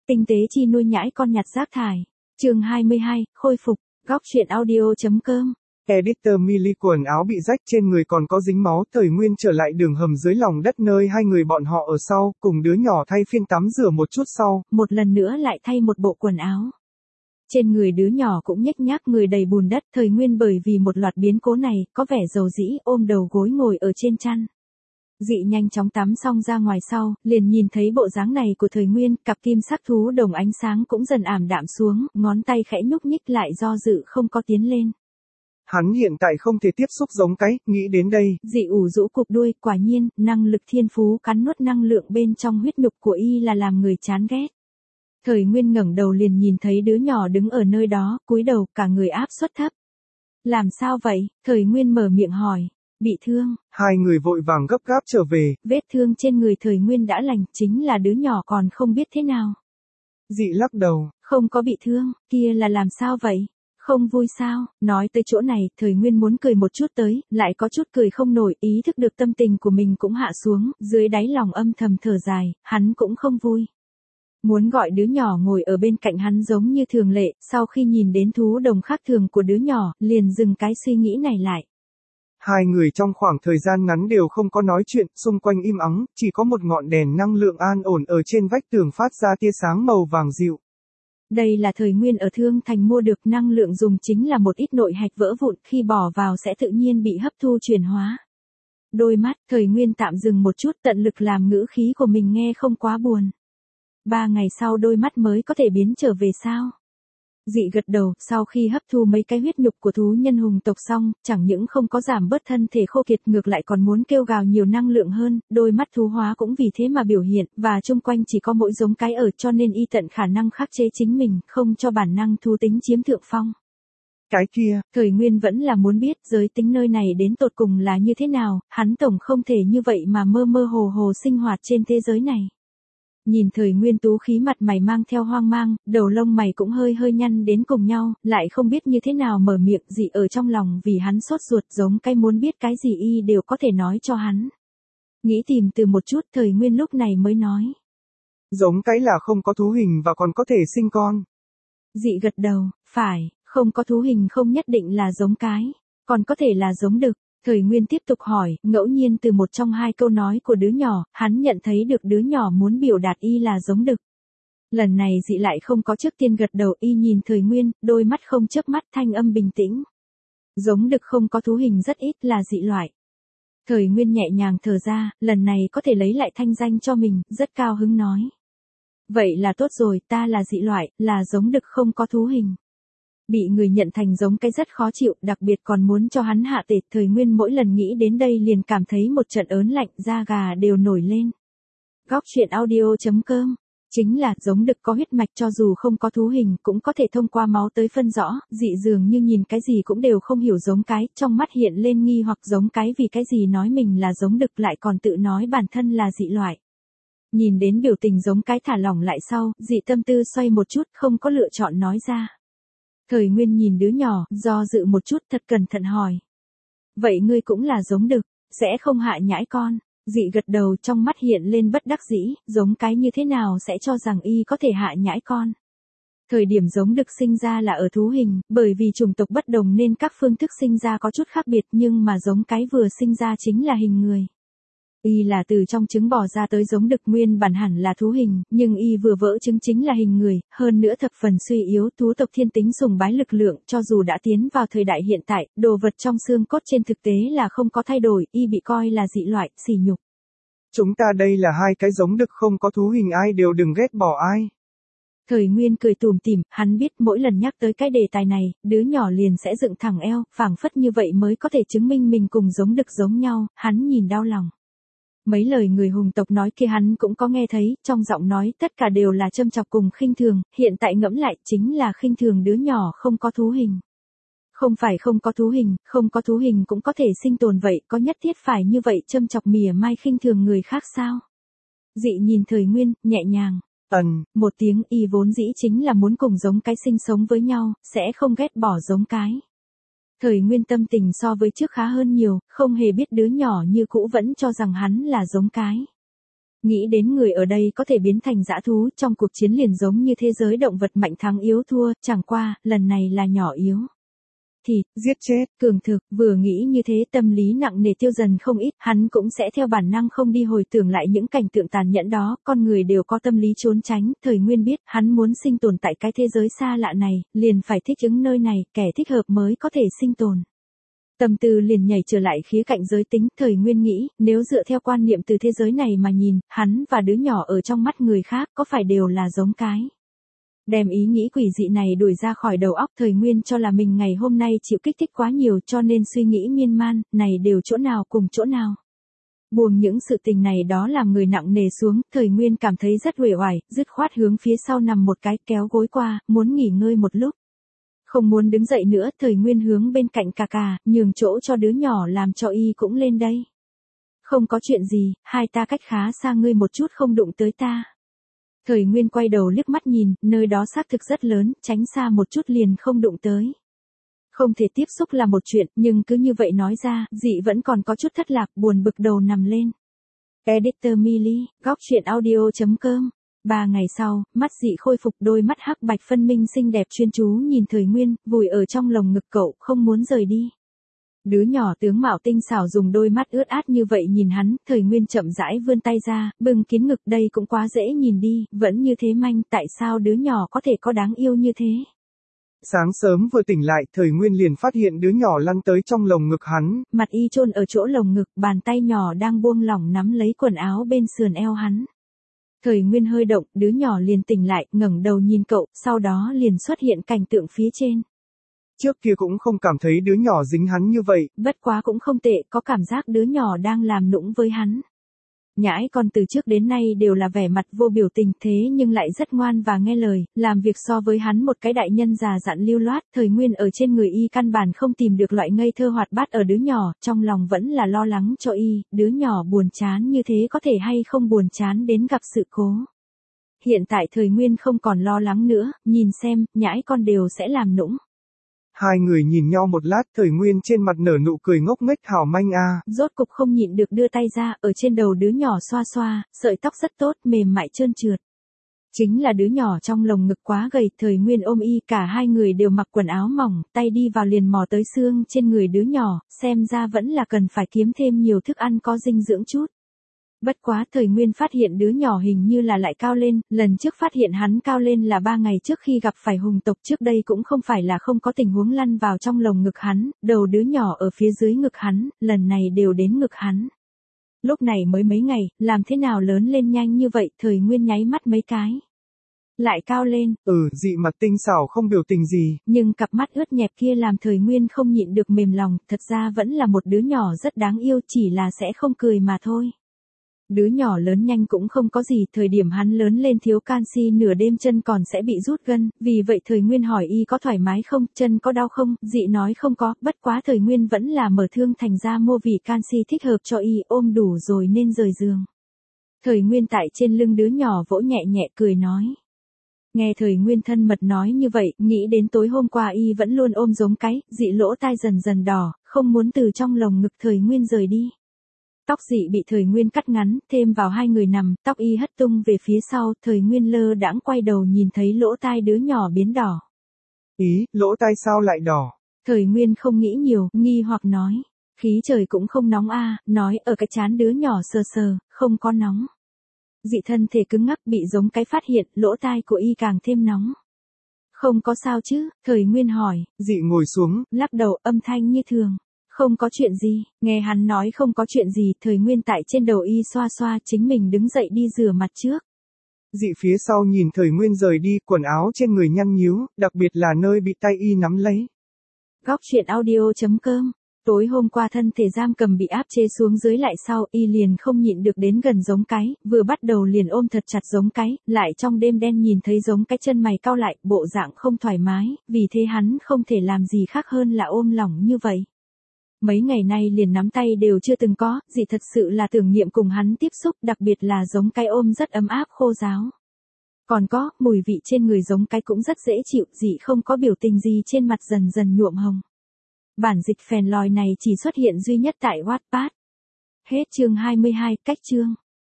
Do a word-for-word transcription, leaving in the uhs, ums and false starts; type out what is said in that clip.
Tinh tế chi nuôi nhãi con nhặt rác thải. Chương hai mươi hai, khôi phục. Góc truyện audio.com. Editor Millie quần áo bị rách trên người còn có dính máu. Thời Nguyên trở lại đường hầm dưới lòng đất nơi hai người bọn họ ở sau, cùng đứa nhỏ thay phiên tắm rửa một chút sau. Một lần nữa lại thay một bộ quần áo. Trên người đứa nhỏ cũng nhếch nhác người đầy bùn đất. Thời Nguyên bởi vì một loạt biến cố này, có vẻ dầu dĩ, ôm đầu gối ngồi ở trên chăn. Dị nhanh chóng tắm xong ra ngoài sau, liền nhìn thấy bộ dáng này của Thời Nguyên, cặp kim sắc thú đồng ánh sáng cũng dần ảm đạm xuống, ngón tay khẽ nhúc nhích lại do dự không có tiến lên. Hắn hiện tại không thể tiếp xúc giống cái, nghĩ đến đây. Dị ủ rũ cục đuôi, quả nhiên, năng lực thiên phú cắn nuốt năng lượng bên trong huyết nhục của y là làm người chán ghét. Thời Nguyên ngẩng đầu liền nhìn thấy đứa nhỏ đứng ở nơi đó, cúi đầu, cả người áp suất thấp. Làm sao vậy? Thời Nguyên mở miệng hỏi. Bị thương. Hai người vội vàng gấp gáp trở về. Vết thương trên người Thời Nguyên đã lành, chính là đứa nhỏ còn không biết thế nào. Dị lắc đầu. Không có bị thương, kia là làm sao vậy? Không vui sao? Nói tới chỗ này, Thời Nguyên muốn cười một chút tới, lại có chút cười không nổi, ý thức được tâm tình của mình cũng hạ xuống, dưới đáy lòng âm thầm thở dài, hắn cũng không vui. Muốn gọi đứa nhỏ ngồi ở bên cạnh hắn giống như thường lệ, sau khi nhìn đến thú đồng khác thường của đứa nhỏ, liền dừng cái suy nghĩ này lại. Hai người trong khoảng thời gian ngắn đều không có nói chuyện, xung quanh im ắng, chỉ có một ngọn đèn năng lượng an ổn ở trên vách tường phát ra tia sáng màu vàng dịu. Đây là Thời Nguyên ở Thương Thành mua được, năng lượng dùng chính là một ít nội hạch vỡ vụn, khi bỏ vào sẽ tự nhiên bị hấp thu chuyển hóa. Đôi mắt, Thời Nguyên tạm dừng một chút, tận lực làm ngữ khí của mình nghe không quá buồn. Ba ngày sau đôi mắt mới có thể biến trở về sao? Dị gật đầu, sau khi hấp thu mấy cái huyết nhục của thú nhân hùng tộc xong, chẳng những không có giảm bớt thân thể khô kiệt, ngược lại còn muốn kêu gào nhiều năng lượng hơn, đôi mắt thú hóa cũng vì thế mà biểu hiện, và chung quanh chỉ có mỗi giống cái ở, cho nên y tận khả năng khắc chế chính mình, không cho bản năng thú tính chiếm thượng phong. Cái kia, Thời Nguyên vẫn là muốn biết giới tính nơi này đến tột cùng là như thế nào, hắn tổng không thể như vậy mà mơ mơ hồ hồ sinh hoạt trên thế giới này. Nhìn Thời Nguyên tú khí mặt mày mang theo hoang mang, đầu lông mày cũng hơi hơi nhăn đến cùng nhau, lại không biết như thế nào mở miệng. Dị ở trong lòng vì hắn sốt ruột, giống cái muốn biết cái gì y đều có thể nói cho hắn. Nghĩ tìm từ một chút, Thời Nguyên lúc này mới nói. Giống cái là không có thú hình và còn có thể sinh con. Dị gật đầu, phải, không có thú hình không nhất định là giống cái, còn có thể là giống đực. Thời Nguyên tiếp tục hỏi, ngẫu nhiên từ một trong hai câu nói của đứa nhỏ, hắn nhận thấy được đứa nhỏ muốn biểu đạt y là giống đực. Lần này Dị lại không có trước tiên gật đầu, y nhìn Thời Nguyên, đôi mắt không chớp mắt, thanh âm bình tĩnh. Giống đực không có thú hình rất ít, là dị loại. Thời Nguyên nhẹ nhàng thở ra, lần này có thể lấy lại thanh danh cho mình, rất cao hứng nói. Vậy là tốt rồi, ta là dị loại, là giống đực không có thú hình. Bị người nhận thành giống cái rất khó chịu, đặc biệt còn muốn cho hắn hạ tệ. Thời Nguyên mỗi lần nghĩ đến đây liền cảm thấy một trận ớn lạnh, da gà đều nổi lên. Góc truyện audio.com. Chính là giống đực có huyết mạch, cho dù không có thú hình cũng có thể thông qua máu tới phân rõ. Dị dường như nhìn cái gì cũng đều không hiểu giống cái, trong mắt hiện lên nghi hoặc giống cái vì cái gì nói mình là giống đực lại còn tự nói bản thân là dị loại. Nhìn đến biểu tình giống cái thả lỏng lại sau, dị tâm tư xoay một chút, không có lựa chọn nói ra. Thời Nguyên nhìn đứa nhỏ, do dự một chút, thật cẩn thận hỏi. Vậy ngươi cũng là giống đực, sẽ không hạ nhãi con? Dị gật đầu, trong mắt hiện lên bất đắc dĩ, giống cái như thế nào sẽ cho rằng y có thể hạ nhãi con? Thời điểm giống đực sinh ra là ở thú hình, bởi vì chủng tộc bất đồng nên các phương thức sinh ra có chút khác biệt, nhưng mà giống cái vừa sinh ra chính là hình người. Y là từ trong trứng bò ra tới, giống đực nguyên bản hẳn là thú hình, nhưng y vừa vỡ trứng chính là hình người, hơn nữa thập phần suy yếu, thú tộc thiên tính sùng bái lực lượng, cho dù đã tiến vào thời đại hiện tại, đồ vật trong xương cốt trên thực tế là không có thay đổi, y bị coi là dị loại, sỉ nhục. Chúng ta đây là hai cái giống đực không có thú hình, ai đều đừng ghét bỏ ai. Thời Nguyên cười tủm tỉm, hắn biết mỗi lần nhắc tới cái đề tài này, đứa nhỏ liền sẽ dựng thẳng eo, phảng phất như vậy mới có thể chứng minh mình cùng giống đực giống nhau, hắn nhìn đau lòng. Mấy lời người hùng tộc nói kia hắn cũng có nghe thấy, trong giọng nói tất cả đều là châm chọc cùng khinh thường, hiện tại ngẫm lại chính là khinh thường đứa nhỏ không có thú hình. Không phải không có thú hình, không có thú hình cũng có thể sinh tồn, vậy có nhất thiết phải như vậy châm chọc mỉa mai khinh thường người khác sao? Dị nhìn Thời Nguyên, nhẹ nhàng. Ần, một tiếng, y vốn dĩ chính là muốn cùng giống cái sinh sống với nhau, sẽ không ghét bỏ giống cái. Thời Nguyên tâm tình so với trước khá hơn nhiều, không hề biết đứa nhỏ như cũ vẫn cho rằng hắn là giống cái. Nghĩ đến người ở đây có thể biến thành dã thú trong cuộc chiến liền giống như thế giới động vật mạnh thắng yếu thua, chẳng qua, lần này là nhỏ yếu. Thì, giết chết, cường thực, vừa nghĩ như thế tâm lý nặng nề tiêu dần không ít, hắn cũng sẽ theo bản năng không đi hồi tưởng lại những cảnh tượng tàn nhẫn đó, con người đều có tâm lý trốn tránh, thời nguyên biết, hắn muốn sinh tồn tại cái thế giới xa lạ này, liền phải thích ứng nơi này, kẻ thích hợp mới có thể sinh tồn. Tâm tư liền nhảy trở lại khía cạnh giới tính, thời nguyên nghĩ, nếu dựa theo quan niệm từ thế giới này mà nhìn, hắn và đứa nhỏ ở trong mắt người khác có phải đều là giống cái. Đem ý nghĩ quỷ dị này đuổi ra khỏi đầu óc, thời nguyên cho là mình ngày hôm nay chịu kích thích quá nhiều cho nên suy nghĩ miên man, này đều chỗ nào cùng chỗ nào. Buông những sự tình này đó làm người nặng nề xuống, thời nguyên cảm thấy rất uể oải, dứt khoát hướng phía sau nằm một cái, kéo gối qua, muốn nghỉ ngơi một lúc. Không muốn đứng dậy nữa, thời nguyên hướng bên cạnh cà cà, nhường chỗ cho đứa nhỏ làm cho y cũng lên đây. Không có chuyện gì, hai ta cách khá xa ngươi một chút không đụng tới ta. Thời nguyên quay đầu liếc mắt nhìn, nơi đó xác thực rất lớn, tránh xa một chút liền không đụng tới. Không thể tiếp xúc là một chuyện, nhưng cứ như vậy nói ra, dị vẫn còn có chút thất lạc, buồn bực đầu nằm lên. Editor Millie, góc truyện audio chấm com. Ba ngày sau, mắt dị khôi phục, đôi mắt hắc bạch phân minh xinh đẹp chuyên chú nhìn thời nguyên, vùi ở trong lồng ngực cậu, không muốn rời đi. Đứa nhỏ tướng mạo tinh xảo dùng đôi mắt ướt át như vậy nhìn hắn, thời nguyên chậm rãi vươn tay ra, bưng kín ngực, đây cũng quá dễ nhìn đi, vẫn như thế manh, tại sao đứa nhỏ có thể có đáng yêu như thế? Sáng sớm vừa tỉnh lại, thời nguyên liền phát hiện đứa nhỏ lăn tới trong lồng ngực hắn. Mặt y chôn ở chỗ lồng ngực, bàn tay nhỏ đang buông lỏng nắm lấy quần áo bên sườn eo hắn. Thời nguyên hơi động, đứa nhỏ liền tỉnh lại, ngẩng đầu nhìn cậu, sau đó liền xuất hiện cảnh tượng phía trên. Trước kia cũng không cảm thấy đứa nhỏ dính hắn như vậy. Bất quá cũng không tệ, có cảm giác đứa nhỏ đang làm nũng với hắn. Nhãi con từ trước đến nay đều là vẻ mặt vô biểu tình thế nhưng lại rất ngoan và nghe lời, làm việc so với hắn một cái đại nhân già dặn lưu loát, thời nguyên ở trên người y căn bản không tìm được loại ngây thơ hoạt bát ở đứa nhỏ, trong lòng vẫn là lo lắng cho y, đứa nhỏ buồn chán như thế có thể hay không buồn chán đến gặp sự cố. Hiện tại thời nguyên không còn lo lắng nữa, nhìn xem, nhãi con đều sẽ làm nũng. Hai người nhìn nhau một lát, thời nguyên trên mặt nở nụ cười ngốc nghếch hảo manh a. Rốt cục không nhịn được đưa tay ra, ở trên đầu đứa nhỏ xoa xoa, sợi tóc rất tốt, mềm mại trơn trượt. Chính là đứa nhỏ trong lồng ngực quá gầy, thời nguyên ôm y, cả hai người đều mặc quần áo mỏng, tay đi vào liền mò tới xương trên người đứa nhỏ, xem ra vẫn là cần phải kiếm thêm nhiều thức ăn có dinh dưỡng chút. Bất quá thời nguyên phát hiện đứa nhỏ hình như là lại cao lên, lần trước phát hiện hắn cao lên là ba ngày trước khi gặp phải hùng tộc, trước đây cũng không phải là không có tình huống lăn vào trong lồng ngực hắn, đầu đứa nhỏ ở phía dưới ngực hắn, lần này đều đến ngực hắn. Lúc này mới mấy ngày, làm thế nào lớn lên nhanh như vậy, thời nguyên nháy mắt mấy cái. Lại cao lên. Ừ, dị mặt tinh xảo không biểu tình gì. Nhưng cặp mắt ướt nhẹp kia làm thời nguyên không nhịn được mềm lòng, thật ra vẫn là một đứa nhỏ rất đáng yêu, chỉ là sẽ không cười mà thôi. Đứa nhỏ lớn nhanh cũng không có gì, thời điểm hắn lớn lên thiếu canxi nửa đêm chân còn sẽ bị rút gân, vì vậy thời nguyên hỏi y có thoải mái không, chân có đau không, dị nói không có, bất quá thời nguyên vẫn là mở thương thành ra mua vị canxi thích hợp cho y, ôm đủ rồi nên rời giường. Thời nguyên tại trên lưng đứa nhỏ vỗ nhẹ nhẹ cười nói. Nghe thời nguyên thân mật nói như vậy, nghĩ đến tối hôm qua y vẫn luôn ôm giống cái, dị lỗ tai dần dần đỏ, không muốn từ trong lồng ngực thời nguyên rời đi. Tóc dị bị thời nguyên cắt ngắn, thêm vào hai người nằm, tóc y hất tung về phía sau, thời nguyên lơ đãng quay đầu nhìn thấy lỗ tai đứa nhỏ biến đỏ. Ý, lỗ tai sao lại đỏ? Thời nguyên không nghĩ nhiều, nghi hoặc nói. Khí trời cũng không nóng a, nói ở cái trán đứa nhỏ sờ sờ, không có nóng. Dị thân thể cứng ngắc bị giống cái phát hiện, lỗ tai của y càng thêm nóng. Không có sao chứ, thời nguyên hỏi. Dị ngồi xuống, lắc đầu âm thanh như thường. Không có chuyện gì, nghe hắn nói không có chuyện gì, thời nguyên tại trên đầu y xoa xoa chính mình đứng dậy đi rửa mặt trước. Dị phía sau nhìn thời nguyên rời đi, quần áo trên người nhăn nhíu, đặc biệt là nơi bị tay y nắm lấy. Góc truyện audio chấm com. Tối hôm qua thân thể giam cầm bị áp chế xuống dưới lại sau, y liền không nhịn được đến gần giống cái, vừa bắt đầu liền ôm thật chặt giống cái, lại trong đêm đen nhìn thấy giống cái chân mày cau lại, bộ dạng không thoải mái, vì thế hắn không thể làm gì khác hơn là ôm lỏng như vậy. Mấy ngày nay liền nắm tay đều chưa từng có, dị thật sự là tưởng niệm cùng hắn tiếp xúc, đặc biệt là giống cái ôm rất ấm áp khô ráo. Còn có, mùi vị trên người giống cái cũng rất dễ chịu, dị không có biểu tình gì trên mặt dần dần nhuộm hồng. Bản dịch phèn lòi này chỉ xuất hiện duy nhất tại Wattpad. Hết chương hai mươi hai, cách chương.